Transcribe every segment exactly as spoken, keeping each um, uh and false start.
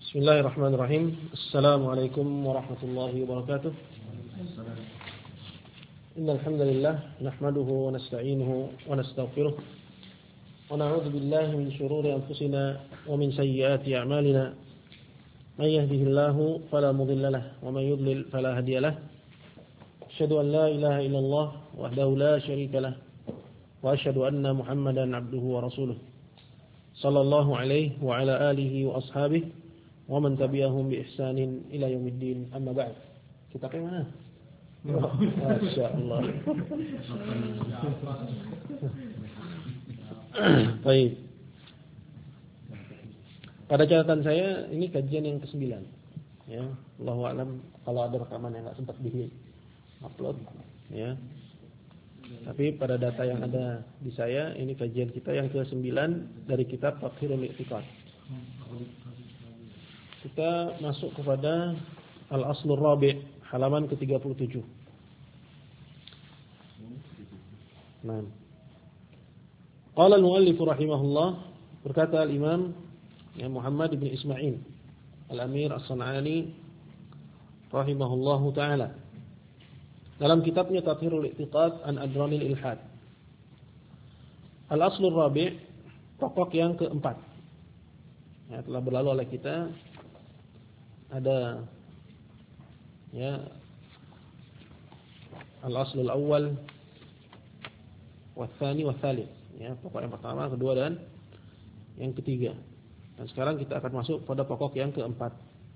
Bismillahirrahmanirrahim. Assalamualaikum warahmatullahi wabarakatuh. Innal hamdalillah nahmaduhu wa nasta'inuhu wa nastaghfiruh wa na'udzu billahi min shururi anfusina wa min sayyiati a'malina. May yahdihillahu fala mudilla lahu wa may yudlil fala hadiya lahu. Asyhadu an la ilaha illallah wahdahu la syarika lahu wa asyhadu anna Muhammadan 'abduhu wa rasuluh. Sallallahu alaihi wa ala alihi wa ashabihi wa man tabi'ahum bi ihsanin ila yaumiddin. Amma ba'd. Kita ke mana? Masyaallah. Baik. Pada catatan saya ini kajian yang kesembilan. Ya, Allahu a'lam kalau ada rekaman yang enggak sempat di-upload ya. Tapi pada data yang ada di saya ini kajian kita yang kesembilan dari kitab Tathhirul I'tiqad. Kita masuk kepada Al-Aslur Rabi' halaman ke tiga puluh tujuh. Nah. Qala al-muallif rahimahullah, berkata al-Imam ya Muhammad bin Ismail Al-Amir As-San'ani rahimahullahu taala dalam kitabnya Tathhirul I'tiqad an Adranil Ilhad. Al-Aslur Rabi', pokok yang keempat. Ya, telah berlalu oleh kita. Ada ya al-aslul awal watsani watsalits, ya, pokok yang pertama, kedua dan yang ketiga. Dan sekarang kita akan masuk pada pokok yang keempat.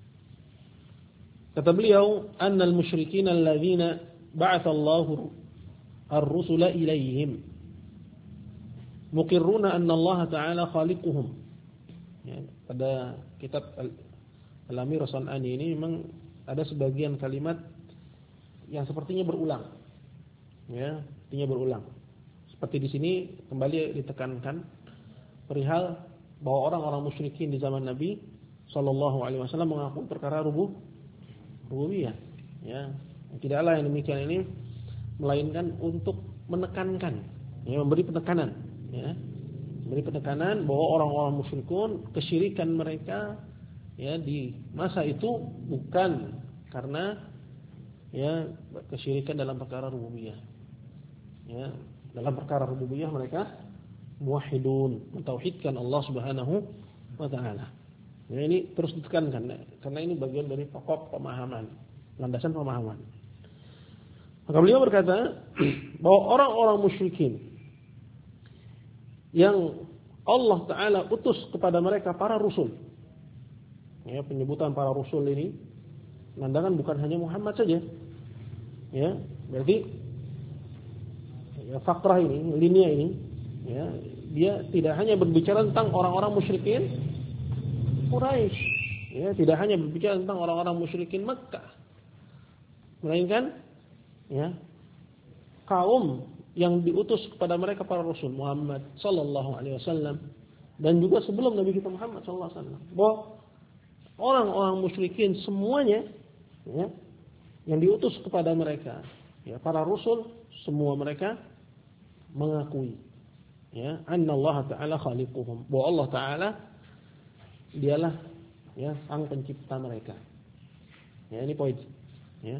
Kata beliau, annal musyrikin alladzina ba'atha Allahu ar-rusula ilaihim muqirruna anna Allah ta'ala khaliquhum. Ya, pada kitab Al-Amir As-San'ani ini memang ada sebagian kalimat yang sepertinya berulang. Ya, artinya berulang. Seperti di sini kembali ditekankan perihal bahwa orang-orang musyrikin di zaman Nabi sallallahu alaihi wasallam mengaku perkara rubub rububiyah. Ya, tidaklah yang demikian ini melainkan untuk menekankan, ya, memberi penekanan, ya. Memberi penekanan bahwa orang-orang musyrikun kesyirikan mereka ya di masa itu bukan karena ya kesyirikan dalam perkara rububiyah. Ya, dalam perkara rububiyah mereka muwahhidun, mentauhidkan Allah Subhanahu wa taala. Ya, ini terus ditekankan karena ini bagian dari pokok pemahaman, landasan pemahaman. Maka beliau berkata bahwa orang-orang musyrikin yang Allah taala utus kepada mereka para rasul. Ya, penyebutan para rasul ini menandakan bukan hanya Muhammad saja. Ya, berarti ya, fakrah ini, linia ini, ya, dia tidak hanya berbicara tentang orang-orang musyrikin Quraisy, ya, tidak hanya berbicara tentang orang-orang musyrikin Makkah, melainkan ya kaum yang diutus kepada mereka para rasul Muhammad sallallahu alaihi wasallam dan juga sebelum Nabi kita Muhammad sallallahu alaihi wasallam. Bahwa orang-orang musyrikin semuanya ya, yang diutus kepada mereka ya, para rasul semua mereka mengakui ya annallaha ta'ala khaliquhum, bahwa Allah taala dialah ya sang pencipta mereka. Ya, ini poin ya.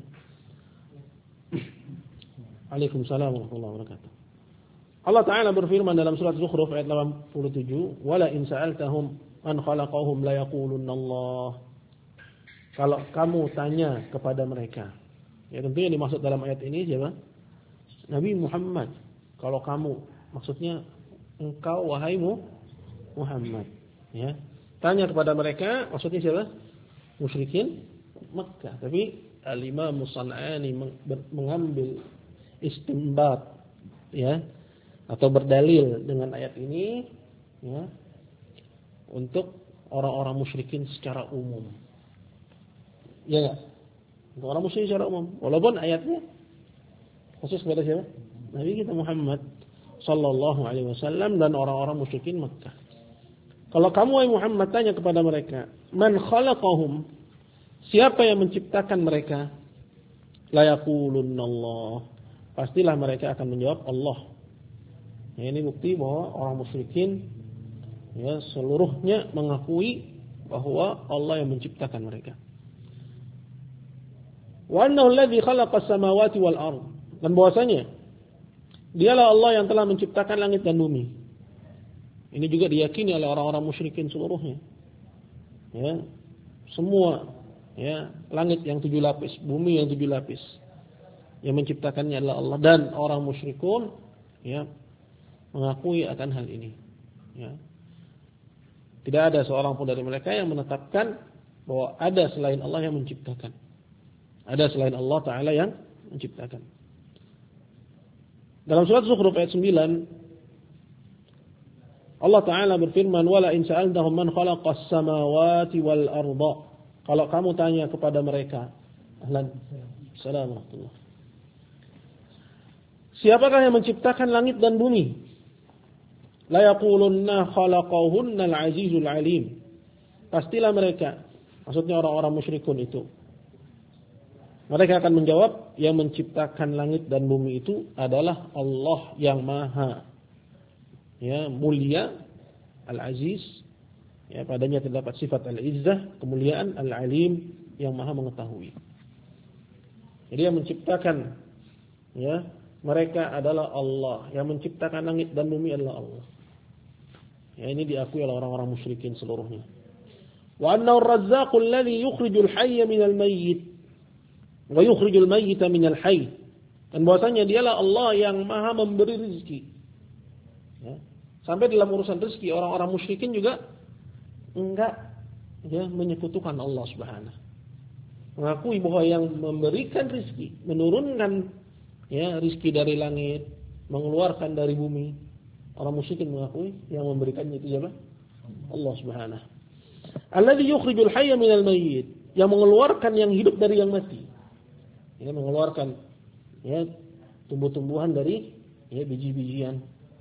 Waalaikumsalam warahmatullahi wabarakatuh. Allah taala berfirman dalam surat Zukhruf ayat delapan puluh tujuh, wala in sa'altahum man khalaqahum la yaqulunna Allah. Kalau kamu tanya kepada mereka, ya tentunya dimaksud dalam ayat ini siapa? Nabi Muhammad. Kalau kamu, maksudnya engkau wahai Muhammad, ya. Tanya kepada mereka, maksudnya siapa? Musyrikin Makkah. Tapi Al-Imam As-San'ani mengambil istinbat ya atau berdalil dengan ayat ini ya untuk orang-orang musyrikin secara umum. Ya enggak? Untuk orang musyrik secara umum. Walaupun ayatnya khusus kepada siapa? Nabi kita Muhammad sallallahu alaihi wasallam dan orang-orang musyrikin Makkah. Kalau kamu wahai Muhammad tanya kepada mereka, man khalaqahum? Siapa yang menciptakan mereka? La yaqulunallah. Pastilah mereka akan menjawab Allah. Ya, ini bukti bahwa orang musyrikin ya seluruhnya mengakui bahwa Allah yang menciptakan mereka. Wa annahu alladhi khalaqa as-samawati wal ard. Dan bahwasanya dialah Allah yang telah menciptakan langit dan bumi. Ini juga diyakini oleh orang-orang musyrikin seluruhnya. Ya, semua ya, langit yang tujuh lapis, bumi yang tujuh lapis. Yang menciptakannya adalah Allah, dan orang musyrikun ya mengakui akan hal ini. Ya. Tidak ada seorang pun dari mereka yang menetapkan bahwa ada selain Allah yang menciptakan. Ada selain Allah Ta'ala yang menciptakan. Dalam surat Zukhruf ayat sembilan, Allah Ta'ala berfirman, "Wala in sa'altahum man khalaqas samawati wal arda." Kalau kamu tanya kepada mereka, ahlan, assalamualaikum. Siapakah yang menciptakan langit dan bumi? La yaqulunna khalaqahunna al-azizul alim. Pastilah mereka, maksudnya orang-orang musyrikun itu, mereka akan menjawab, yang menciptakan langit dan bumi itu adalah Allah yang maha ya mulia, al-aziz, ya padanya terdapat sifat al-izzah, kemuliaan, al-alim, yang maha mengetahui. Jadi yang menciptakan ya mereka adalah Allah, yang menciptakan langit dan bumi adalah Allah. Ya, ini diakui oleh orang-orang musyrikin seluruhnya. Wa annahu ar-razzaqu alladhi yukhrijul hayya minal mayyit wa yukhrijul mayyita minal hayy. Dan bahwasanya dialah Allah yang maha memberi rezeki. Ya. Sampai dalam urusan rezeki orang-orang musyrikin juga enggak ya menyekutukan Allah Subhanahu. Mengakui bahwa yang memberikan rezeki, menurunkan ya rezeki dari langit, mengeluarkan dari bumi. Orang musyrikin mengakui yang memberikannya itu siapa? Allah Subhanahu. Alladzi yukhrijul hayya minal mayyit, yang mengeluarkan yang hidup dari yang mati. Ya, mengeluarkan ya tumbuh-tumbuhan dari ya biji-bijian.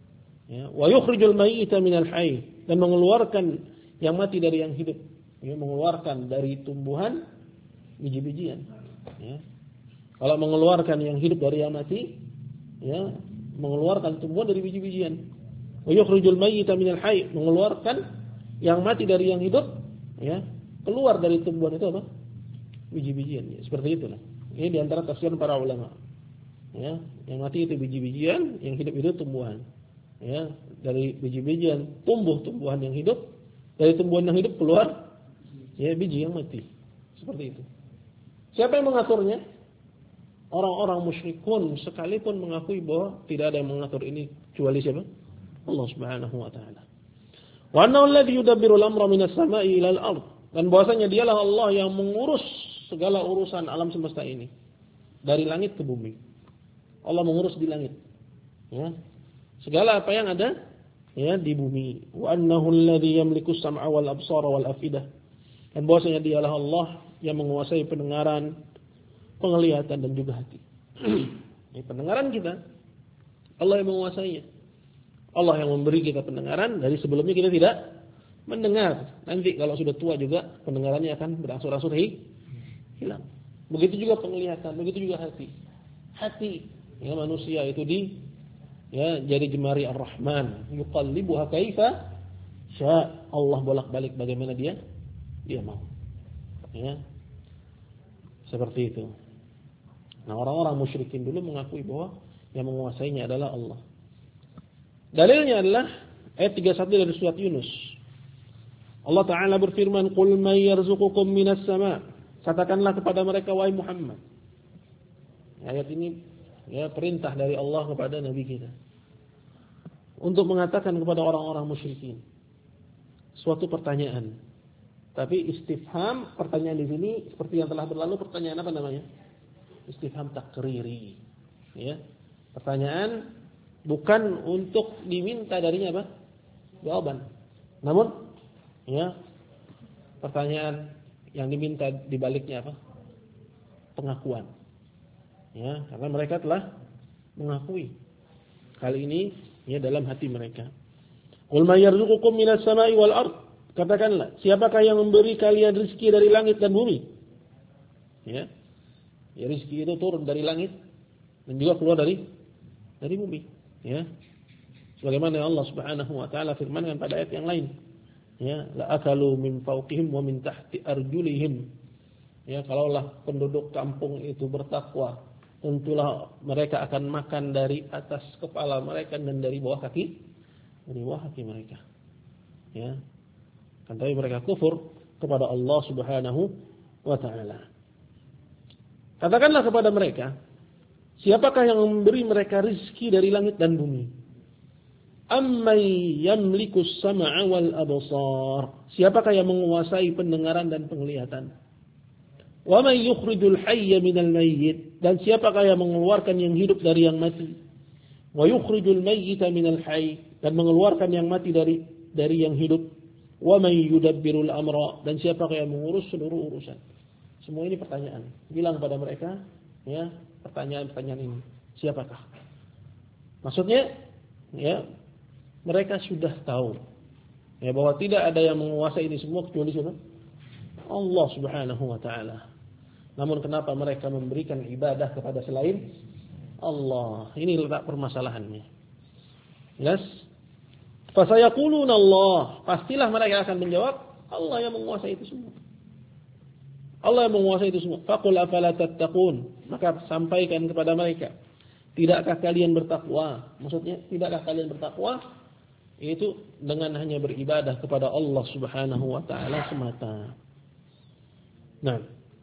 Ya, wa yukhrijul mayyita minal hayy, dan mengeluarkan yang mati dari yang hidup. Ya, mengeluarkan dari tumbuhan biji-bijian. Ya. Kalau mengeluarkan yang hidup dari yang mati, ya, mengeluarkan tumbuhan dari biji-bijian. Wa yukhrijul mayyita minal hayy, mengeluarkan yang mati dari yang hidup, ya, keluar dari tumbuhan itu apa? Biji-bijian. Ya, seperti itulah. Ini di antara tafsir para ulama. Ya, yang mati itu biji-bijian, yang hidup itu tumbuhan. Ya, dari biji-bijian tumbuh tumbuhan yang hidup, dari tumbuhan yang hidup keluar ya biji yang mati. Seperti itu. Siapa yang mengaturnya? Orang-orang musyrikun sekalipun mengakui bahwa tidak ada yang mengatur ini kecuali siapa? Allah Subhanahu wa taala. Wa annahu alladhi yudabbiru al-amra minas sama'i ila al-ard. Dan bahwasanya dialah Allah yang mengurus segala urusan alam semesta ini dari langit ke bumi. Allah mengurus di langit. Ya. Segala apa yang ada ya di bumi. Wa annahu alladhi yamliku as-sam'a wal absara wal afidah. Dan bahwasanya dialah Allah yang menguasai pendengaran, penglihatan dan juga hati. Ini pendengaran kita, Allah yang menguasainya. Allah yang memberi kita pendengaran, dari sebelumnya kita tidak mendengar. Nanti kalau sudah tua juga pendengarannya akan berangsur-angsur hilang. Begitu juga penglihatan, begitu juga hati. Hati ya manusia itu di ya jari jemari Ar-Rahman, yuqallibuha kaifa sya. Allah bolak-balik bagaimana dia dia mau. Ya. Seperti itu. Nah, orang-orang musyrikin dulu mengakui bahwa yang menguasainya adalah Allah. Dalilnya adalah ayat tiga puluh satu dari surat Yunus. Allah Ta'ala berfirman, "Qul may yarzuqukum minas sama'." Katakanlah kepada mereka, wahai Muhammad. Ayat ini ya perintah dari Allah kepada Nabi kita. Untuk mengatakan kepada orang-orang musyrikin suatu pertanyaan. Tapi istifham, pertanyaan di sini seperti yang telah berlalu, pertanyaan apa namanya? Istifham takriri. Ya. Pertanyaan bukan untuk diminta darinya apa? Jawaban. Namun ya, pertanyaan yang diminta dibaliknya apa? Pengakuan. Ya, karena mereka telah mengakui hal ini ya dalam hati mereka. Qul may yarzuqukum minas sama'i wal ard. Katakanlah, siapakah yang memberi kalian rezeki dari langit dan bumi? Ya. Ya, rezeki itu turun dari langit dan juga keluar dari dari bumi, ya. Sebagaimana Allah Subhanahu wa taala firmankan pada ayat yang lain. ya, la akalu min fawqihim wa min tahti arjulihim. Ya, kalaulah penduduk kampung itu bertakwa, tentulah mereka akan makan dari atas kepala mereka dan dari bawah kaki, dari bawah kaki mereka. Ya. Kan tapi mereka kufur kepada Allah Subhanahu wa taala. Katakanlah kepada mereka, siapakah yang memberi mereka rizki dari langit dan bumi? Ammay yamlikus sam'a wal absar. Siapakah yang menguasai pendengaran dan penglihatan? Wa may yukhrijul hayya minal mayyit. Dan siapakah yang mengeluarkan yang hidup dari yang mati? Wa yukhrijul mayyita minal hayy. Dan mengeluarkan yang mati dari dari yang hidup. Wa may yudabbirul amra. Dan siapakah yang mengurus seluruh urusan? Semua ini pertanyaan. Bilang pada mereka, ya, pertanyaan-pertanyaan ini. Siapakah? Maksudnya, ya, mereka sudah tahu, ya, bahwa tidak ada yang menguasai ini semua kecuali siapa? Allah Subhanahu wa taala. Namun kenapa mereka memberikan ibadah kepada selain Allah? Ini letak permasalahannya. Jelas? Fasayaquluna Allah. Pastilah mereka akan menjawab, Allah yang menguasai itu semua. Allah yang menguasai itu semua. Faqul afala tattaqun. Maka sampaikan kepada mereka, tidakkah kalian bertakwa? Maksudnya, tidakkah kalian bertakwa? Itu dengan hanya beribadah kepada Allah Subhanahu wa taala semata. Nah,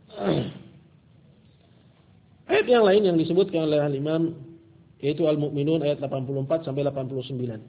ayat yang lain yang disebutkan oleh Al-Imam yaitu Al-Mu'minun ayat delapan puluh empat sampai delapan puluh sembilan.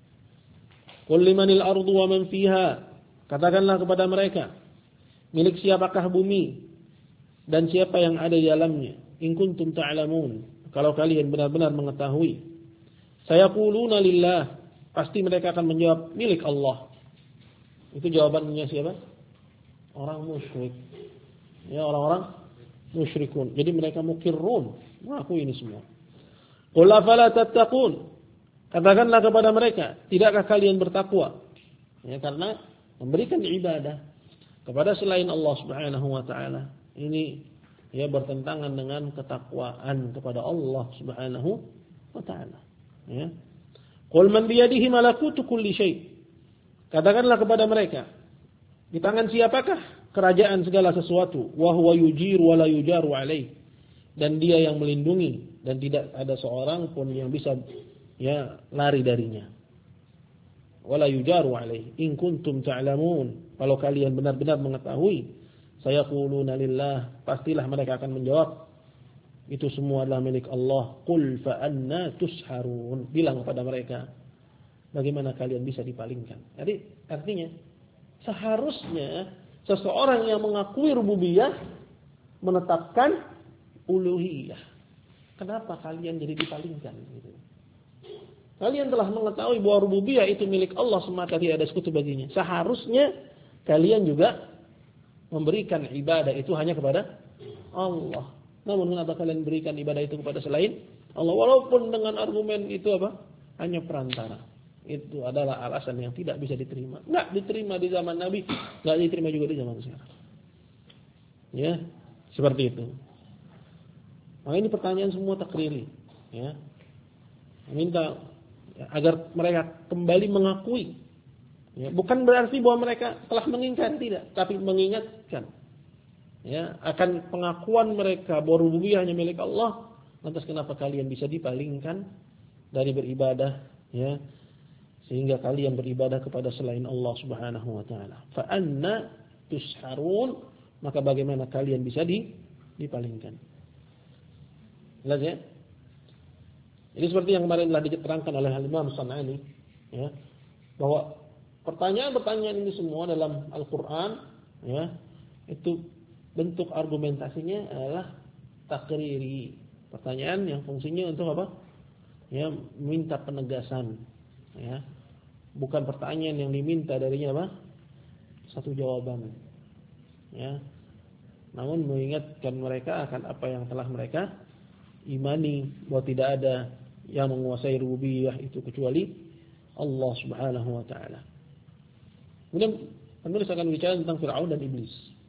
Qul limanil ardu wa man fiha. Katakanlah kepada mereka, milik siapakah bumi dan siapa yang ada di dalamnya? In kuntum ta'lamun. Kalau kalian benar-benar mengetahui. Sayaquluna lillah. Pasti mereka akan menjawab milik Allah. Itu jawabannya siapa? Orang musyrik. Ya, orang-orang musyrikun. Jadi mereka mukirrun, mengaku ini semua. Qul afala tattaqun. Katakanlah kepada mereka, tidakkah kalian bertakwa? Ya, karena memberikan ibadah kepada selain Allah Subhanahu wa taala ini, ya, bertentangan dengan ketakwaan kepada Allah Subhanahu wa taala. Ya. Qul man biyadihi malakutu kulli syai'. Katakanlah kepada mereka, di tangan siapakah kerajaan segala sesuatu? Wa huwa yujiru wa la yujaru alaih. Dan dia yang melindungi dan tidak ada seorang pun yang bisa, ya, lari darinya. Wa la yujaru alaih. In kuntum ta'lamun. Kalau kalian benar-benar mengetahui, sayaquluna lillah, pastilah mereka akan menjawab, itu semua adalah milik Allah. Qul fa anna tusharun. Bilang kepada mereka, bagaimana kalian bisa dipalingkan? Jadi artinya seharusnya seseorang yang mengakui rububiyah menetapkan uluhiyah. Kenapa kalian jadi dipalingkan? Gitu. Kalian telah mengetahui bahwa rububiyah itu milik Allah semata, tidak ada sekutu baginya. Seharusnya kalian juga memberikan ibadah itu hanya kepada Allah. Namun kenapa kalian berikan ibadah itu kepada selain Allah? Walaupun dengan argumen itu apa? Hanya perantara. Itu adalah alasan yang tidak bisa diterima. Enggak diterima di zaman Nabi, enggak diterima juga di zaman sekarang. Ya, seperti itu. Nah, ini pertanyaan semua takriri, ya. Minta agar mereka kembali mengakui. Ya, bukan berarti bahwa mereka telah mengingkari, tidak, tapi mengingatkan. Ya, akan pengakuan mereka bahwa rububiyah hanya milik Allah. Lantas kenapa kalian bisa dipalingkan dari beribadah, ya, sehingga kalian beribadah kepada selain Allah Subhanahu wa taala? Fa anna tusharun, maka bagaimana kalian bisa dipalingkan? Jelas ya? Ini seperti yang kemarin telah diterangkan oleh Al-Imam San'ani, ya, bahwa pertanyaan-pertanyaan ini semua dalam Al-Qur'an, ya, itu bentuk argumentasinya adalah takriri. Pertanyaan yang fungsinya untuk apa? Ya, minta penegasan, ya. Bukan pertanyaan yang diminta darinya apa? Satu jawaban. Ya. Namun mengingatkan mereka akan apa yang telah mereka imani, bahwa tidak ada yang menguasai rububiyah itu kecuali Allah Subhanahu wa taala. Kemudian penulis akan bicara tentang Fir'aun dan iblis.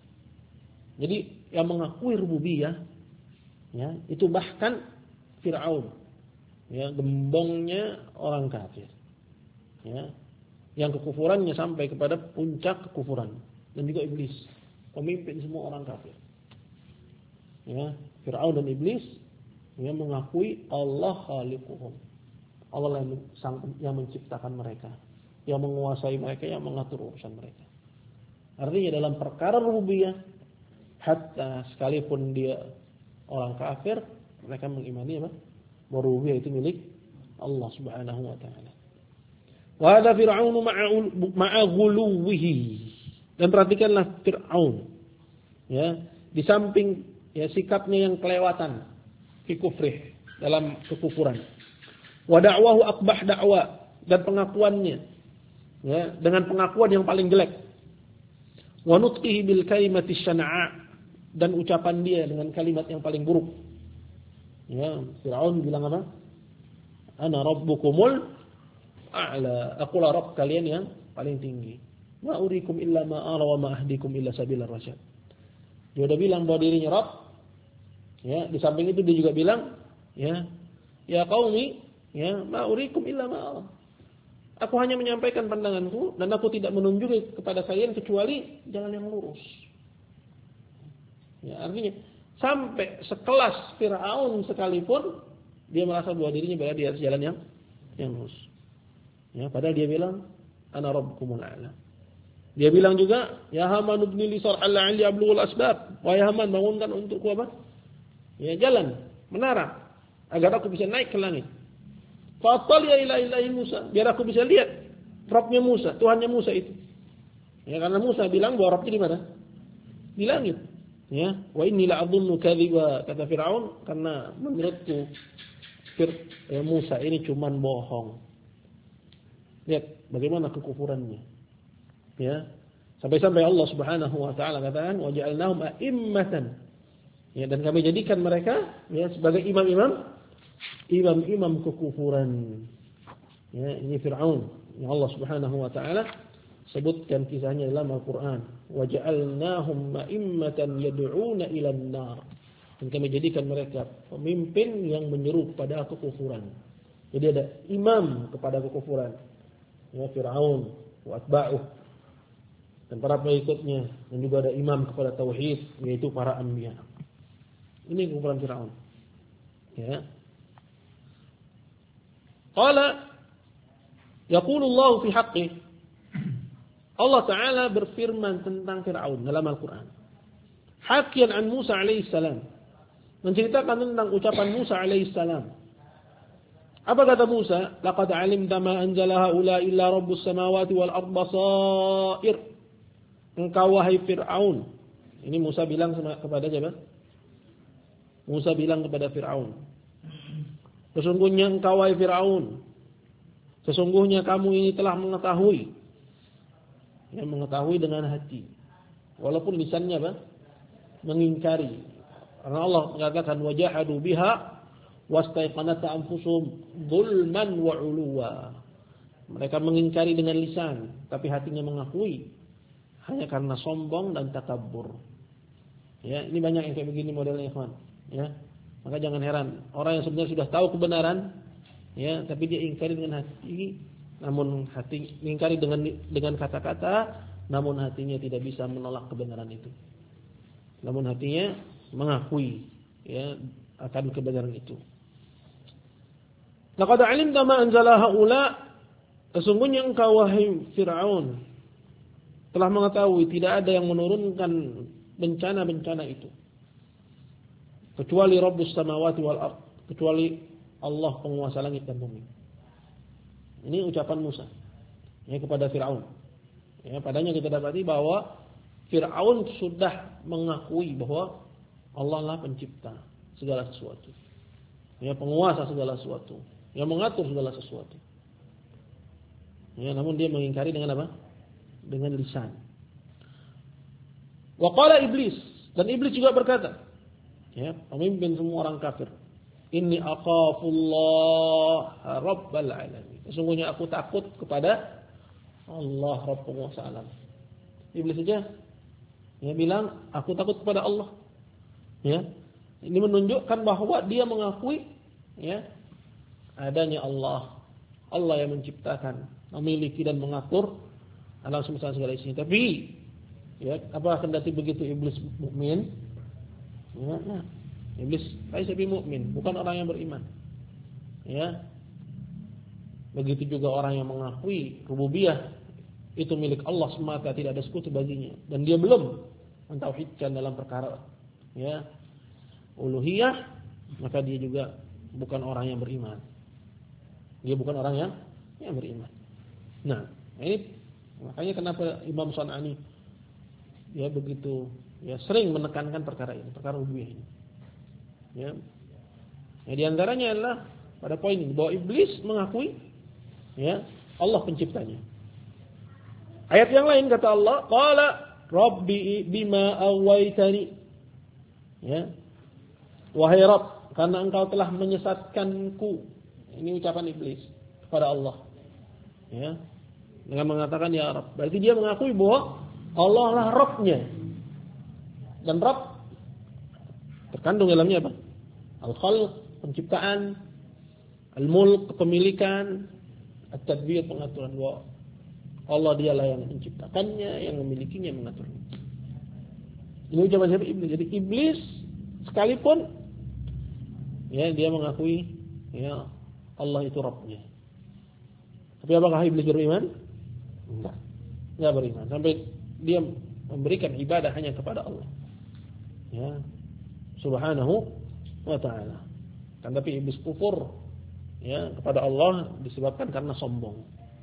Jadi yang mengakui rububiyah, ya, itu bahkan Fir'aun, ya, gembongnya orang kafir, ya. Yang kekufurannya sampai kepada puncak kekufuran. Dan juga iblis, pemimpin semua orang kafir. Ya, Fir'aun dan iblis yang mengakui Allah khaliquhum. Allah yang, yang menciptakan mereka, yang menguasai mereka, yang mengatur urusan mereka. Artinya dalam perkara rububiyah, hatta sekalipun dia orang kafir, mereka mengimani apa? Bahwa rububiyah itu milik Allah Subhanahu wa taala. Wa hadza Fir'aun ma'a ghuluwihi. Dan perhatikanlah Fir'aun. Ya, di samping ya sikapnya yang kelewatan fi kufrih, dalam kekufuran. Wa da'wahu aqbah da'wa, dan pengakuannya ya dengan pengakuan yang paling jelek. Wa nutqihi bil kalimati syana'a, dan ucapan dia dengan kalimat yang paling buruk. Ya, Fir'aun bilang apa? Ana rabbukumul a'la. Akulah Rabb kalian yang paling tinggi. Ma urikum illa ma ara wa ma ahdikum illa sabilar rasyad. Dia udah bilang bahwa dirinya Rabb. Ya, di samping itu dia juga bilang, ya, ya qaumi, ya, ma urikum illa ma ara. Aku hanya menyampaikan pandanganku dan aku tidak menunjuki kepada kalian kecuali jalan yang lurus. Ya, artinya sampai sekelas Fir'aun sekalipun dia merasa bahwa dirinya berada di atas jalan yang yang lurus. Ya, padahal dia bilang ana rabbukumul a'la. Dia bilang juga, ya Haman ibni li sarhal la'alli ablughul asbab. Wahai Haman, bangunkan untukku apa? Ya, jalan, menara, agar aku bisa naik ke langit. Fa'attali ila ilahi Musa, biar aku bisa lihat Rabbnya Musa, Tuhannya Musa itu. Ya, karena Musa bilang bahwa Rabbnya di mana? Di langit. Ya, wa inni la'adhunnu kadhiba, kata Firaun, karena menurutku Fir, ya, Musa ini cuman bohong. Lihat bagaimana kekufurannya. Ya, sampai-sampai Allah Subhanahu wa taala katakan wa ja'alnahum a'immatan. Ya, dan kami jadikan mereka ya sebagai imam-imam imam-imam kekufuran. Ya, ini Fir'aun yang Allah Subhanahu wa taala sebutkan kisahnya dalam Al-Qur'an. Wa ja'alnahum a'immatan yad'una ila an-nar. Dan kami jadikan mereka pemimpin yang menyeru kepada kekufuran. Jadi ada imam kepada kekufuran. Ya, Fir'aun wa atba'uh dan para pengikutnya, dan juga ada imam kepada tauhid, yaitu para anbiya. Ini kekufuran Fir'aun. Ya. Qala yaqulu Allah fi haqqih. Allah Ta'ala berfirman tentang Fir'aun dalam Al-Qur'an. Hakian an Musa alaihi salam. Menceritakan tentang ucapan Musa alaihi salam. Apa kata Musa? Laqad alimta ma anzala haula illa rabbus samawati wal ardi basair. Engkau wahai Fir'aun. Ini Musa bilang kepada siapa? Musa bilang kepada Fir'aun. Sesungguhnya engkau wahai Fir'aun. Sesungguhnya kamu ini telah mengetahui. Yang mengetahui dengan hati. Walaupun lisannya apa? Mengingkari. Karena Allah mengatakan wajahadu biha wastaiqanata anfusuhum zulman wa uluwa. Mereka mengingkari dengan lisan, tapi hatinya mengakui. Hanya karena sombong dan takabur. Ya, ini banyak yang kayak begini modelnya, ikhwan. Ya, maka jangan heran orang yang sebenarnya sudah tahu kebenaran, ya, tapi dia ingkari dengan hati, namun hati ingkari dengan dengan kata-kata, namun hatinya tidak bisa menolak kebenaran itu. Namun hatinya mengakui, ya, akan kebenaran itu. Laqad alimta ma anzala haula, sesungguhnya engkau wahai Fir'aun telah mengetahui tidak ada yang menurunkan bencana-bencana itu kecuali Rabbus samawati wal ard, kecuali Allah penguasa langit dan bumi. Ini ucapan Musa ya kepada Fir'aun. Ya, padanya kita dapati bahwa Fir'aun sudah mengakui bahwa Allah lah pencipta segala sesuatu. Ya, penguasa segala sesuatu, yang mengatur segala sesuatu. Ya, namun dia mengingkari dengan apa? Dengan lisan. Wa qala iblis, dan iblis juga berkata, ya, pemimpin semua orang kafir, inni akhafullah rabbal alamin. Sesungguhnya aku takut kepada Allah Rabb penguasa alam. Iblis saja ya bilang aku takut kepada Allah. Ya. Ini menunjukkan bahwa dia mengakui ya adanya Allah. Allah yang menciptakan. memiliki dan mengatur alam semesta segala isinya. Tapi ya, apa kendati begitu iblis mukmin? Ya, nah, iblis laisa bi mukmin, bukan orang yang beriman. Ya. Begitu juga orang yang mengakui rububiyah itu milik Allah semata, tidak ada sekutu baginya, dan dia belum mentauhidkan dalam perkara ya uluhiyah, maka dia juga bukan orang yang beriman. Dia bukan orang yang yang beriman. Nah, ini makanya kenapa Imam San'ani ya begitu ya sering menekankan perkara ini, perkara rububiyah ini. Ya. Ya, di antaranya adalah pada poin ini bahwa iblis mengakui ya Allah penciptanya. Ayat yang lain kata Allah, qala rabbi bima awaitani. Ya. Wahai Rabb, karena engkau telah menyesatkanku. Ini ucapan iblis kepada Allah. Ya. Dengan mengatakan ya Rabb. Berarti dia mengakui bahwa Allah lah Rabb-nya. Dan Rabb terkandung dalamnya apa? Al-khalq, penciptaan, al-mulk, kepemilikan, at-tadbir, pengaturan. Bahwa Allah dialah yang menciptakannya, yang memilikinya, mengaturnya. Ini ucapan siapa? Iblis. Jadi iblis sekalipun ya dia mengakui ya Allah itu Rabb-nya. Tapi apakah iblis beriman? Enggak. Enggak beriman. Sampai dia memberikan ibadah hanya kepada Allah. Ya. Subhanahu wa ta'ala. Kan tapi iblis kufur ya kepada Allah disebabkan karena sombong.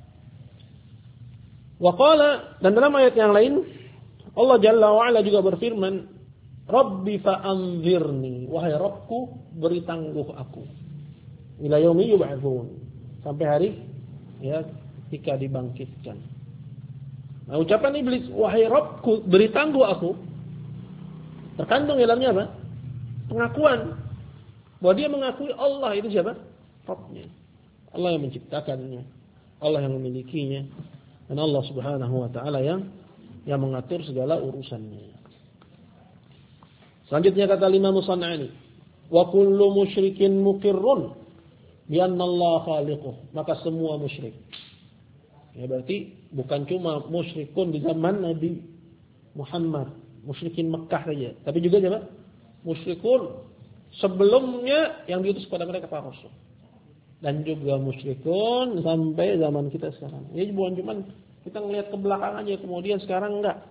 Wa qala, dan dalam ayat yang lain Allah Jalla wa Ala juga berfirman, Rabbi fa'anzirni, wahai Rabbku beri tangguh aku ila yaumi yub'atsun, sampai hari ya ketika dibangkitkan. Nah, ucapan iblis wahai Rabbku beri tangguh aku terkandung dalamnya apa? Pengakuan bahwa dia mengakui Allah itu siapa? Rabb-nya. Allah yang menciptakannya, Allah yang memilikinya, dan Allah Subhanahu wa taala yang yang mengatur segala urusannya. Selanjutnya kata Imam San'ani, wa kullu musyrikin muqirrun bi anna Allah khaliquh. Maka semua musyrik. Ya berarti bukan cuma musyrikun di zaman Nabi Muhammad, musyrikin Mekah saja, tapi juga siapa? Musyrikun sebelumnya yang diutus kepada mereka para rasul. Dan juga musyrikun sampai zaman kita sekarang. Ini bukan cuma kita ngelihat ke belakang aja kemudian sekarang enggak.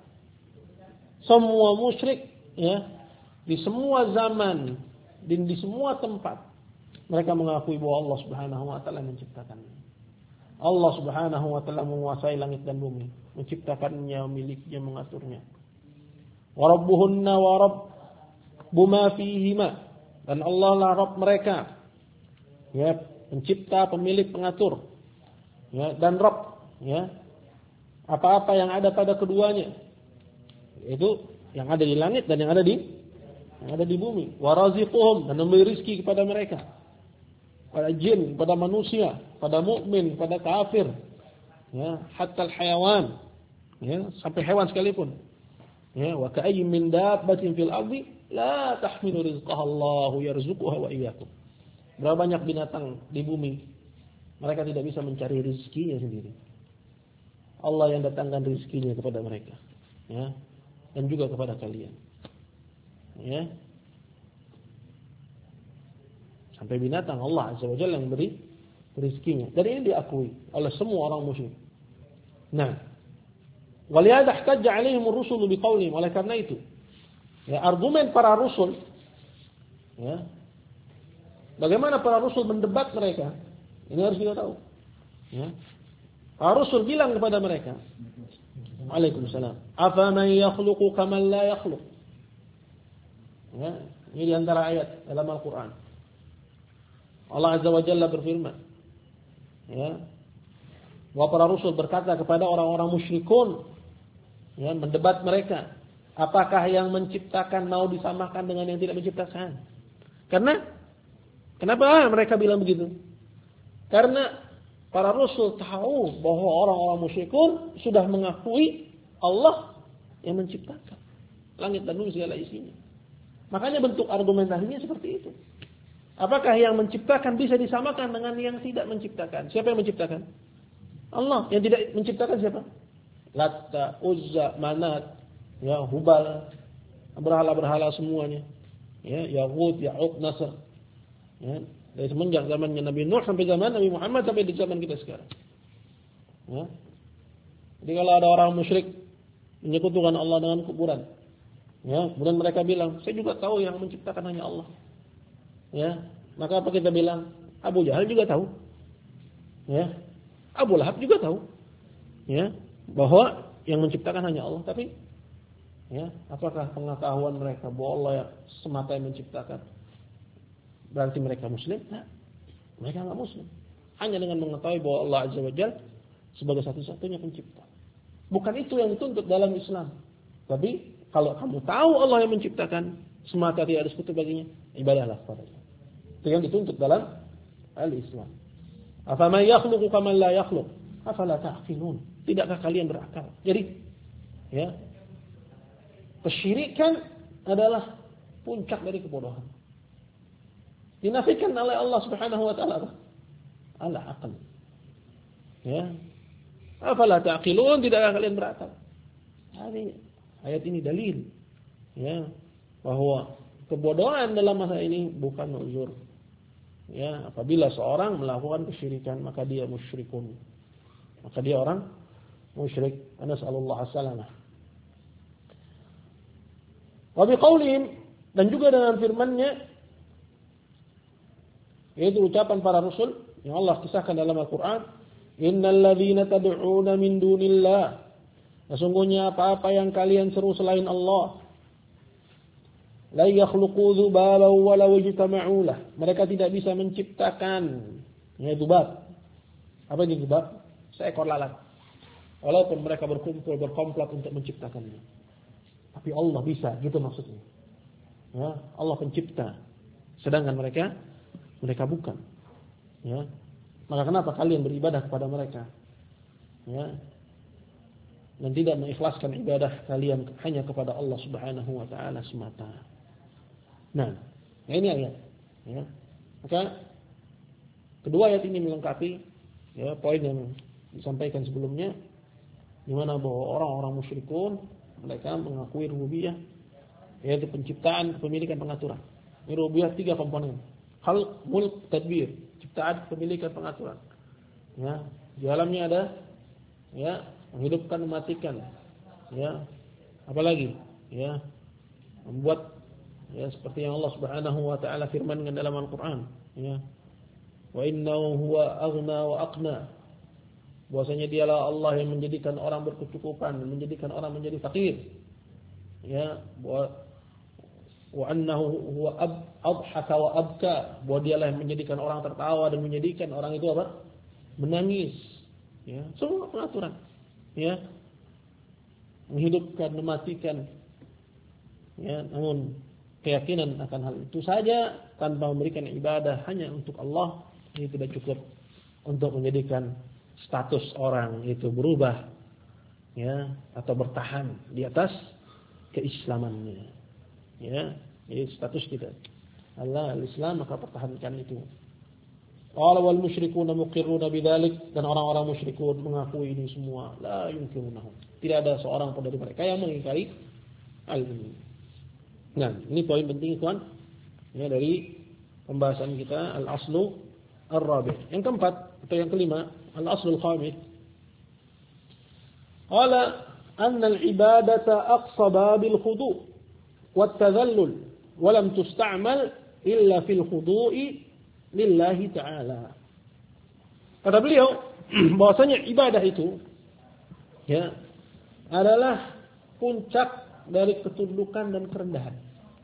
Semua musyrik ya di semua zaman dan di semua tempat mereka mengakui bahwa Allah Subhanahu wa taala menciptakannya. Allah Subhanahu wa taala menguasai langit dan bumi, menciptakannya, miliknya, mengaturnya. Wa rabbuhunna wa rabbu ma fihima, dan Allah lah Rabb mereka. Ya, pencipta, pemilik, pengatur. Ya, dan Rabb, ya. Apa-apa yang ada pada keduanya. Itu yang ada di langit dan yang ada di yang ada di bumi. Wa raziquhum, dan memberi rezeki kepada mereka. Pada jin, pada manusia, pada mukmin, pada kafir. Ya, hatta al-hayawan. Ya, sampai hewan sekalipun. Ya, wa ka'ayyin min dabbatin fil ardi la tahmilu rizqaha Allahu yarzuquha wa iyyakum. Berapa banyak binatang di bumi, mereka tidak bisa mencari rezekinya sendiri. Allah yang datangkan rezekinya kepada mereka, ya, dan juga kepada kalian, ya. Sampai binatang Allah Azza wa Jalla yang beri rezekinya, dan ini diakui oleh semua orang musyrik. Nah, walihada ihtajja alaihim ar-rusul biqaulihim, oleh karena itu, ya, argumen para rasul, ya. Bagaimana para rasul mendebat mereka? Ini harus kita tahu. Ya. Para rasul bilang kepada mereka, Waalaikumsalam, afaman yakhluqu kaman la yakhluq. Ya, ini di antara ayat dalam Al-Qur'an. Allah Azza wa Jalla berfirman, ya, bahwa para rasul berkata kepada orang-orang musyrikun, ya, mendebat mereka, apakah yang menciptakan mau disamakan dengan yang tidak menciptakan? Karena kenapa mereka bilang begitu? Karena para rasul tahu bahwa orang-orang musyrikun sudah mengakui Allah yang menciptakan langit dan bumi segala isinya. Makanya bentuk argumentasinya seperti itu. Apakah yang menciptakan bisa disamakan dengan yang tidak menciptakan? Siapa yang menciptakan? Allah. Yang tidak menciptakan siapa? Latta, Uzza, Manat, ya, Hubal, berhala-berhala semuanya. Ya, Yahud, Ya'uq, Nasr. Ya, dari semenjak zamannya Nabi Nuh sampai zaman Nabi Muhammad sampai di zaman kita sekarang. Ya. Jadi kalau ada orang musyrik menyekutukan Allah dengan kuburan, ya, kemudian mereka bilang, saya juga tahu yang menciptakan hanya Allah. Ya, maka apa kita bilang? Abu Jahal juga tahu. Ya. Abu Lahab juga tahu. Ya, bahwa yang menciptakan hanya Allah, tapi ya, apakah pengetahuan mereka bahwa Allah yang semata yang menciptakan berarti mereka muslim? Nah, mereka enggak muslim. Hanya dengan mengetahui bahwa Allah Azza wa Jalla sebagai satu-satunya pencipta. Bukan itu yang dituntut dalam Islam. Tapi kalau kamu tahu Allah yang menciptakan, semata tidak ada sekutu baginya, ibadahlah kepadanya. Itu yang dituntut dalam al-Islam. Afaman yakhluqu kaman la yakhluq? Afala ta'qilun? Tidakkah kalian berakal? Jadi, ya, kesyirikan adalah puncak dari kebodohan. Dinafikan oleh Allah Subhanahu wa taala ala akal. Ya. Afala ta'qilun? Tidakkah kalian berakal? Ini ayat ini dalil, ya, bahwa kebodohan dalam masa ini bukan uzur. Ya, apabila seorang melakukan kesyirikan maka dia musyrikun. Maka dia orang musyrik. Nasallallahu as-salamah. Wa biqaulihim, dan juga dengan firman-Nya, yaitu ucapan para rasul yang Allah kisahkan dalam Al-Qur'an, innal ladzina tad'una min dunillah, sesungguhnya apa-apa yang kalian seru selain Allah, la yakhluqu dzubaban walau ijtama'u lah, mereka tidak bisa menciptakan, ya, dzubab. Apa itu dzubab? Seekor lalat. Walaupun mereka berkumpul berkomplot untuk menciptakannya. Tapi Allah bisa, gitu maksudnya. Ya, Allah pencipta. Sedangkan mereka mereka bukan. Ya. Maka kenapa kalian beribadah kepada mereka? Ya. Dan tidak mengikhlaskan ibadah kalian hanya kepada Allah Subhanahu wa taala semata. Nah, ini ayat. Ya. Maka kedua ayat ini melengkapi, ya, poin yang disampaikan sebelumnya, di mana bahwa orang-orang musyrikun mereka mengakui rububiyah, yaitu penciptaan, kepemilikan, pengaturan. Ini rububiyah tiga komponen. Khalq, mulk, tadbir. Ciptaan, kepemilikan, pengaturan. Ya, di dalamnya ada, ya, menghidupkan, mematikan. Ya, apalagi, ya, membuat, ya, seperti yang Allah Subhanahu wa taala firmankan dalam Al-Qur'an, ya. Wa innahu huwa aghna wa aqna. Bahwasanya dialah Allah yang menjadikan orang berkecukupan, menjadikan orang menjadi fakir. Ya, wa wa annahu huwa adhaka wa abka. Bahwa dialah yang menjadikan orang tertawa dan menjadikan orang itu apa? Menangis. Ya, semua pengaturan. Ya. Menghidupkan, mematikan. Ya, namun keyakinan akan hal itu saja tanpa memberikan ibadah hanya untuk Allah, ini tidak cukup untuk menjadikan status orang itu berubah, ya, atau bertahan di atas keislamannya. Ya, ini status kita. Allah al-Islam, maka pertahankan itu. Qala wal musyrikuuna muqirruna bidzalik, dan orang-orang musyrikun mengakui ini semua. La yunkirunahu. Tidak ada seorang pun dari mereka yang mengingkari hal ini. Nah, ini poin penting, ikhwan, ya, dari pembahasan kita, al-aslu ar-rabi'. Yang keempat atau yang kelima, al-aslu al-khamis. Qala anna al-ibadata aqsa babil khudu' wat tadhallul wa lam tusta'mal illa fil khudu'i lillahi ta'ala. Kata beliau bahwasanya ibadah itu, ya, adalah puncak dari ketundukan dan kerendahan.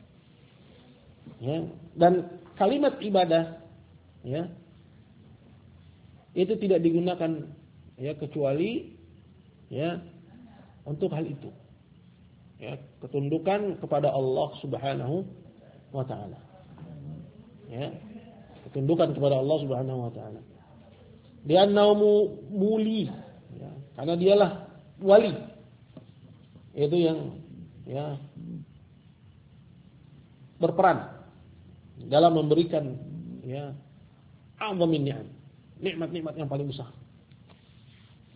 Ya, dan kalimat ibadah, ya, itu tidak digunakan, ya, kecuali, ya, untuk hal itu. Ya, ketundukan kepada Allah Subhanahu wa taala. Ya, ketundukan kepada Allah Subhanahu wa taala. Dia naumu muli, ya, karena dialah wali. Itu yang, ya, berperan dalam memberikan, ya, azamin ni'am, nikmat-nikmat yang paling besar.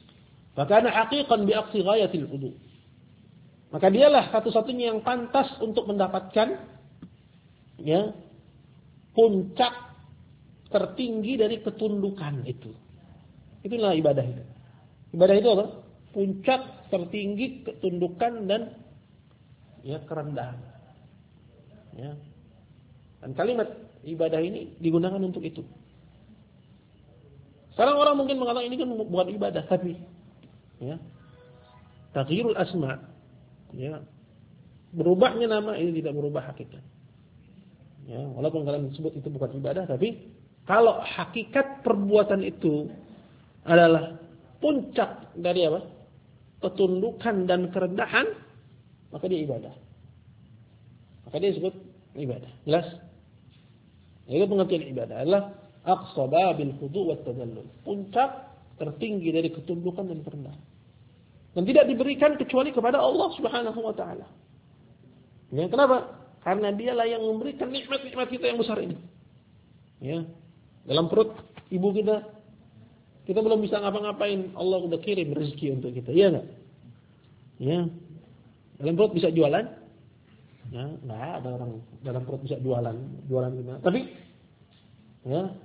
Fakana haqiqan bi aqsi ghayatil wudu. Maka dialah satu-satunya yang pantas untuk mendapatkan ya puncak tertinggi dari ketundukan itu. Itulah ibadah itu. Ibadah itu apa? Puncak tertinggi ketundukan dan ya kerendahan. Ya. Dan kalimat ibadah ini digunakan untuk itu. Sekarang orang mungkin mengatakan ini kan bukan ibadah, tapi ya, taghyirul asma, ya, berubahnya nama ini tidak berubah hakikat. Ya, walaupun kalian sebut itu bukan ibadah, tapi kalau hakikat perbuatan itu adalah puncak dari apa? Ketundukan dan kerendahan, maka dia ibadah. Maka dia disebut ibadah. Jelas? Itu pengertian ibadah adalah aqsa babil khudu' wat tadallul. Puncak tertinggi dari ketundukan dan kerendahan. Dan tidak diberikan kecuali kepada Allah Subhanahu wa taala. Ya, kenapa? Karena dialah yang memberikan nikmat-nikmat kita yang besar ini. Ya. Dalam perut ibu kita kita belum bisa ngapa-ngapain, Allah udah kirim rezeki untuk kita. Iya enggak? Ya. Dalam perut bisa jualan? Ya, enggak ada orang dalam perut bisa jualan, jualan gimana? Tapi ya,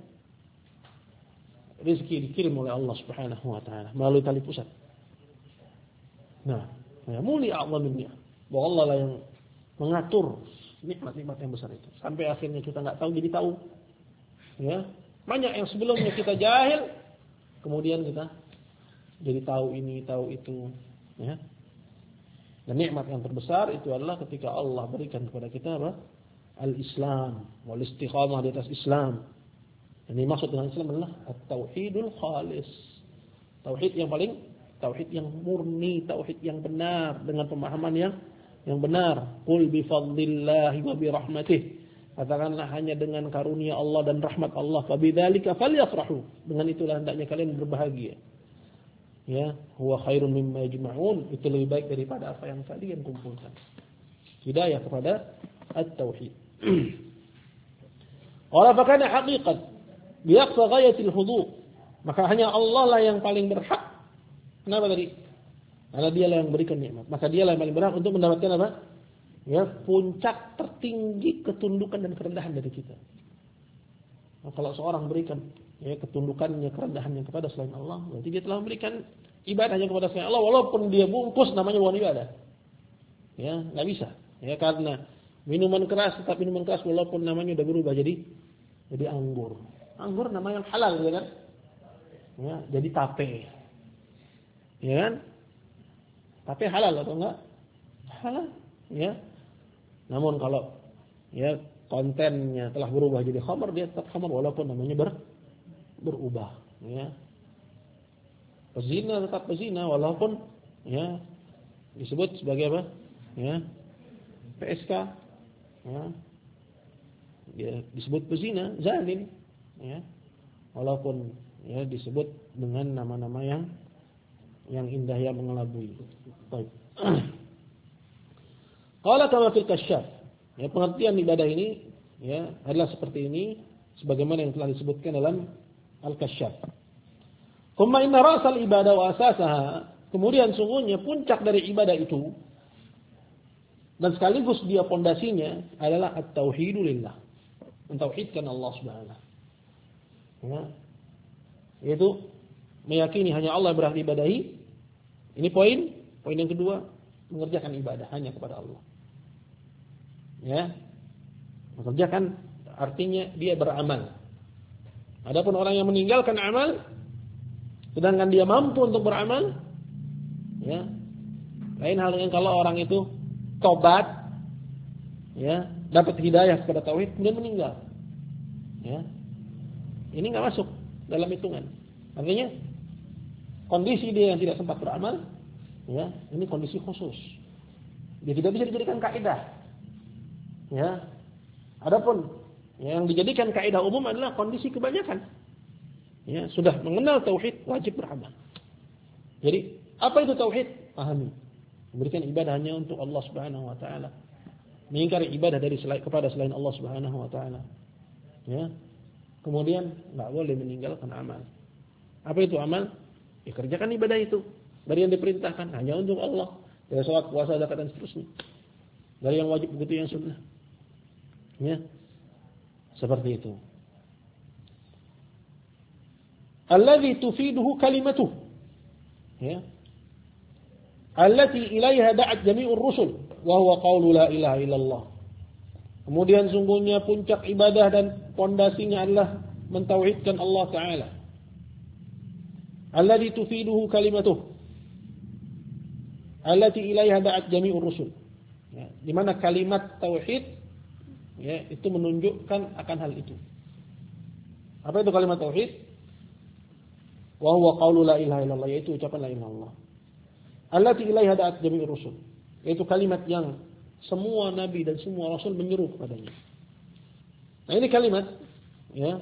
rezeki dikirim oleh Allah Subhanahu wa taala melalui tali pusat. Nah, ya mulia Allah minnya. Bahwa Allah lah yang mengatur nikmat-nikmat yang besar itu. Sampai akhirnya kita enggak tahu jadi tahu. Ya. Banyak yang sebelumnya kita jahil, kemudian kita jadi tahu ini, tahu itu, ya. Dan nikmat yang terbesar itu adalah ketika Allah berikan kepada kita apa? Al-Islam, wal istiqamah di atas Islam. Ini maksud dengan Islam adalah at-tauhidul khalis. Tauhid yang paling tauhid yang murni, tauhid yang benar dengan pemahaman yang yang benar. Qul bi fadlillahi wa bi rahmatih. Katakanlah hanya dengan karunia Allah dan rahmat Allah. Fa bidzalika falyafrahu. Dengan itulah hendaknya kalian berbahagia. Ya, huwa khairun mimma yajma'un. Itu lebih baik daripada apa yang kalian kumpulkan. Hidayah kepada at-tauhid. Qala fa kana haqiqat bi aqsa ghayatil hudu'. Maka hanya Allah lah yang paling berhak. Kenapa tadi? Karena dialah yang memberikan nikmat. Maka dialah yang paling berhak untuk mendapatkan apa? Ya, puncak tertinggi ketundukan dan kerendahan dari kita. Nah, kalau seorang berikan ya ketundukannya, kerendahannya kepada selain Allah, berarti dia telah memberikan ibadahnya kepada selain Allah, walaupun dia bungkus namanya bukan ibadah. Ya, nggak bisa. Ya, karena minuman keras tetap minuman keras walaupun namanya udah berubah jadi jadi anggur. Anggur namanya yang halal, ya kan? Ya, jadi tape. Ya kan? Tape halal atau enggak? Halal, ya. Namun kalau ya kontennya telah berubah jadi khamar, dia tetap khamar walaupun namanya ber, berubah, ya. Pezina tetap pezina walaupun ya disebut sebagai apa? Ya. P S K, ya. Dia disebut pezina, zalim, ya. Walaupun ya disebut dengan nama-nama yang yang indah yang mengelabui. Baik. Qala kama fil kasyaf. Ya, pengertian ibadah ini ya adalah seperti ini sebagaimana yang telah disebutkan dalam Al-Kasyaf. Tsumma inna ra'sal ibadah wa asasaha. Kemudian sungguhnya puncak dari ibadah itu dan sekaligus dia pondasinya adalah at-tauhidu lillah. Mentauhidkan Allah Subhanahu. Ya. Yaitu meyakini hanya Allah berhak diibadahi. Ini poin, poin yang kedua, mengerjakan ibadah hanya kepada Allah. Ya. Mengerjakan artinya dia beramal. Adapun orang yang meninggalkan amal sedangkan dia mampu untuk beramal, ya. Lain hal dengan kalau orang itu tobat, ya, dapat hidayah kepada tauhid kemudian meninggal. Ya. Ini enggak masuk dalam hitungan. Artinya kondisi dia yang tidak sempat beramal, ya, ini kondisi khusus. Dia tidak bisa dijadikan kaidah. Ya. Adapun yang dijadikan kaidah umum adalah kondisi kebanyakan. Ya, sudah mengenal tauhid wajib beramal. Jadi, apa itu tauhid? Pahami. Memberikan ibadah hanya untuk Allah Subhanahu wa taala. Mengingkari ibadah dari selain kepada selain Allah Subhanahu wa taala. Ya. Kemudian enggak boleh meninggalkan amal. Apa itu amal? Ya, kerjakan ibadah itu. Dari yang diperintahkan hanya untuk Allah. Dari sholat, puasa, zakat dan seterusnya. Dari yang wajib begitu yang sunnah. Ya. Seperti itu. Alladzi tufiduhu kalimatuh. Ya. Allati ilaiha da'at jami'ur rusul wa huwa qaulu la ilaha illallah. Kemudian sungguhnya puncak ibadah dan pondasinya adalah mentauhidkan Allah Ta'ala. Alladzi tufiduhu kalimatuh. Allati ilaiha da'at jami'ur rusul. Ya, di mana kalimat tauhid ya, itu menunjukkan akan hal itu. Apa itu kalimat tauhid? Wa huwa qaulu la ilaha illallah, yaitu ucapan la ilaha illallah. Allati ilaiha da'at jami'ur rusul. Yaitu kalimat yang semua nabi dan semua rasul menyeru kepadanya. Nah, ini kalimat ya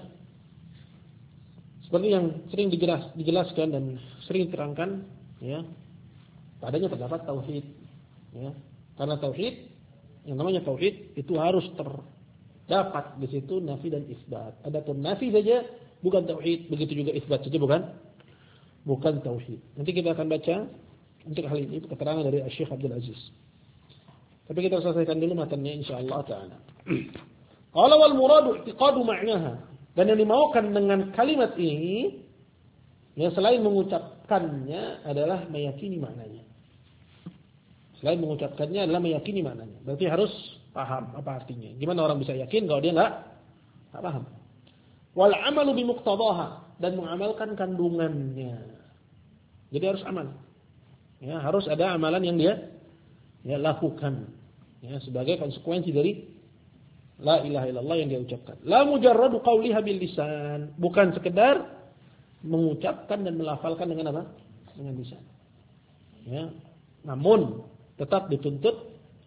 seperti yang sering dijelas, dijelaskan dan sering diterangkan ya. Padanya terdapat tauhid ya. Karena tauhid, yang namanya tauhid itu harus terdapat di situ nafi dan isbat. Adapun nafi saja bukan tauhid, begitu juga isbat saja bukan bukan tauhid. Nanti kita akan baca untuk hal ini keterangan dari Syekh Abdul Aziz. Tapi kita selesaikan dulu matanya insyaallah taala. Qala wal muradu i'tiqadu ma'naha. Dan yang dimaukan dengan kalimat ini yang selain mengucapkannya adalah meyakini maknanya. Selain mengucapkannya adalah meyakini maknanya. Berarti harus paham apa artinya. Gimana orang bisa yakin kalau dia enggak enggak paham? Wal amalu bi muqtadaha, dan mengamalkan kandungannya. Jadi harus amal. Ya, harus ada amalan yang dia ya lakukan. Ya, sebagai konsekuensi dari la ilaha illallah yang dia ucapkan. La mujarradu qauliha bil lisan, bukan sekedar mengucapkan dan melafalkan dengan apa? Dengan lisan. Ya, namun tetap dituntut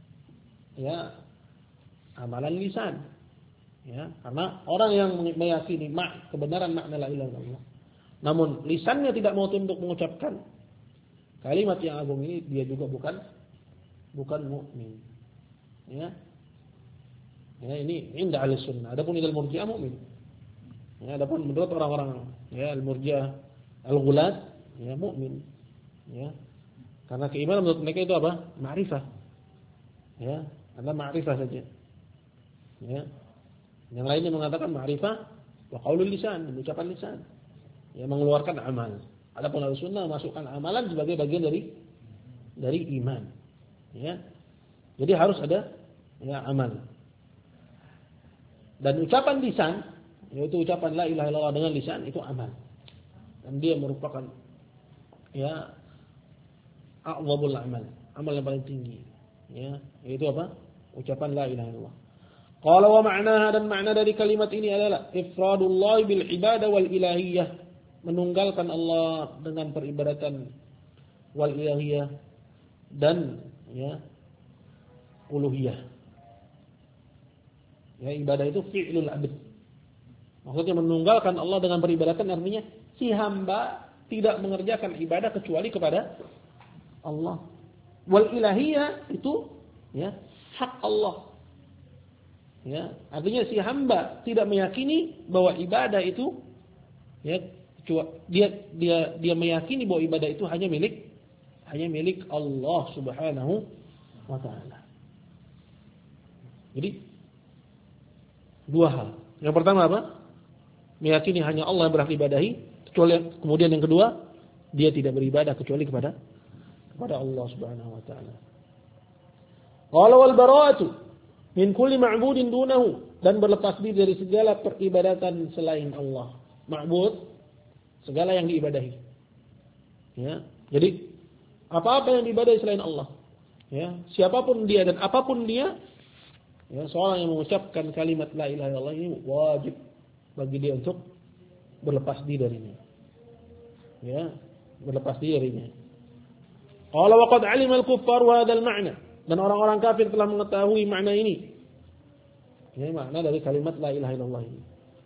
ya amalan lisan. Ya, karena orang yang meyakini mak kebenaran makna la ilaha illallah, namun lisannya tidak mau tunduk mengucapkan kalimat yang agung ini, dia juga bukan bukan mukmin. Ya. Ya, ini inda ahlussunnah. Adapun ilal murji'ah mukmin. Ya, adapun menurut orang-orang ya al-murji'ah al-ghulat ya mukmin. Ya. Karena keimanan menurut mereka itu apa? Ma'rifah. Ya, karena ma'rifah saja. Ya. Yang lainnya mengatakan ma'rifah wa qaulul lisan, ucapan lisan. Ya, mengeluarkan amal. Adapun ahlussunnah masukkan amalan sebagai bagian dari dari iman. Ya. Jadi harus ada ya amal. Dan ucapan lisan, yaitu ucapan la ilaha illallah dengan lisan, itu amal. Dan dia merupakan ya a'zamul amal, amal yang paling tinggi. Ya, yaitu apa? Ucapan la ilaha illallah. Qala wa ma'naha, dan makna dari kalimat ini adalah ifradullah bil ibadah wal ilahiyah, menunggalkan Allah dengan peribadatan wal ilahiyah dan ya uluhiyah. Ya, ibadah itu fi'lul abd. Maksudnya menunggalkan Allah dengan peribadatan artinya si hamba tidak mengerjakan ibadah kecuali kepada Allah. Wal ilahiyah itu ya hak Allah. Ya, artinya si hamba tidak meyakini bahwa ibadah itu ya dia dia dia meyakini bahwa ibadah itu hanya milik hanya milik Allah Subhanahu wa taala. Jadi dua hal. Yang pertama apa? Meyakini hanya Allah yang berhak diibadahi, kecuali kemudian yang kedua, dia tidak beribadah kecuali kepada kepada Allah Subhanahu wa taala. Qala wal bara'atu min kulli ma'budin dunahu, dan berlepas diri dari segala peribadatan selain Allah. Ma'bud, segala yang diibadahi. Ya. Jadi apa-apa yang diibadahi selain Allah, ya, siapapun dia dan apapun dia, ya, seorang yang mengucapkan kalimat la ilaha illallah ini wajib bagi dia untuk berlepas diri darinya. Ya, berlepas diri darinya. Qala wa qad 'alima al-kuffar hadzal ma'na, dan orang-orang kafir telah mengetahui makna ini. Ini makna dari kalimat la ilaha illallah ini.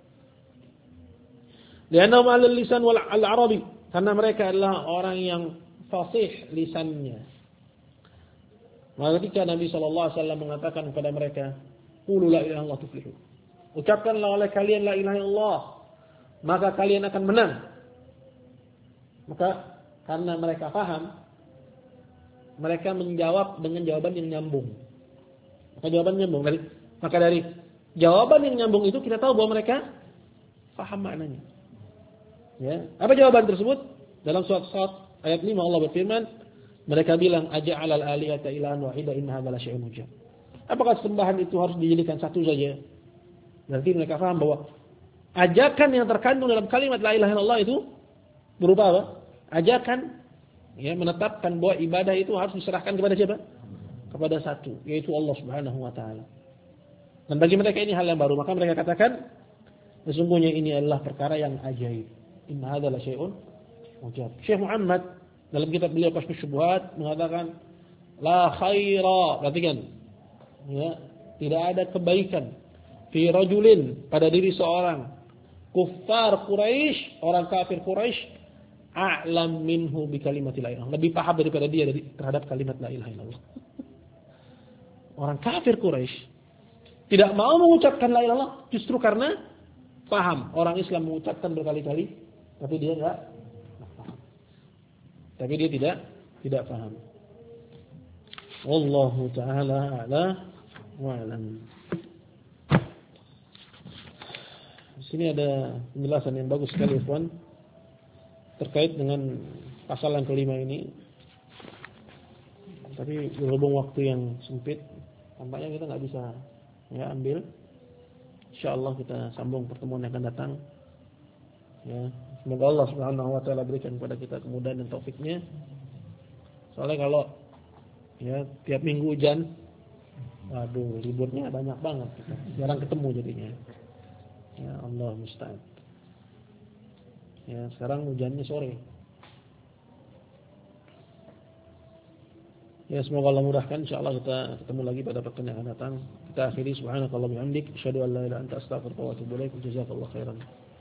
Li'annahum 'ala al-lisan wal 'arabi, karena mereka adalah orang yang fasih lisannya. Maka ketika Nabi shallallahu alaihi wasallam mengatakan kepada mereka, qulu la ilaha illallah tuflihu, ucapkanlah oleh kalian la ilaha illallah, maka kalian akan menang. Maka karena mereka paham, mereka menjawab dengan jawaban yang nyambung. Maka jawaban nyambung dari maka dari jawaban yang nyambung itu kita tahu bahwa mereka paham maknanya. Ya, apa jawaban tersebut? Dalam surat Shad ayat lima Allah berfirman, mereka bilang aja'alal alihata ilahan wahida inna hadza lasyai'un ujab. Apakah sembahan itu harus dijadikan satu saja? Berarti mereka paham bahwa ajakan yang terkandung dalam kalimat la ilaha illallah itu berupa apa? Ajakan ya menetapkan bahwa ibadah itu harus diserahkan kepada siapa? Kepada satu, yaitu Allah Subhanahu wa taala. Dan bagi mereka ini hal yang baru, maka mereka katakan sesungguhnya ini adalah perkara yang ajaib. Inna hadza lasyai'un ujab. Syekh Muhammad dalam kitab beliau Kashfus Syubhat mengatakan la khaira, perhatikan. Ya, tidak ada kebaikan fi rajulin pada diri seorang kuffar Quraisy, orang kafir Quraisy, a'lam minhu bi kalimati la ilaha illallah, lebih paham daripada dia dari terhadap kalimat la ilaha illallah. Orang kafir Quraisy tidak mau mengucapkan la ilaha illallah justru karena paham orang Islam mengucapkan berkali-kali tapi dia enggak paham. Tapi dia tidak tidak paham. Wallahu taala a'la wa a'lam. Di sini ada penjelasan yang bagus sekali, ikhwan, terkait dengan pasal yang kelima ini. Tapi berhubung waktu yang sempit, tampaknya kita nggak bisa ya ambil. Insyaallah kita sambung pertemuan yang akan datang. Ya, semoga Allah Subhanahu wa taala berikan kepada kita kemudahan dan taufiknya. Soalnya kalau ya tiap minggu hujan, waduh, liburnya banyak banget kita. Jarang ketemu jadinya. Ya Allah musta'an. Ya, sekarang hujannya sore. Ya, semoga Allah mudahkan. Insyaallah kita ketemu lagi pada pertemuan yang akan datang. Kita akhiri subhanakallah bihamdik asyhadu an la ilaha illa anta astaghfiruka wa atubu ilaik. Jazakallahu khairan.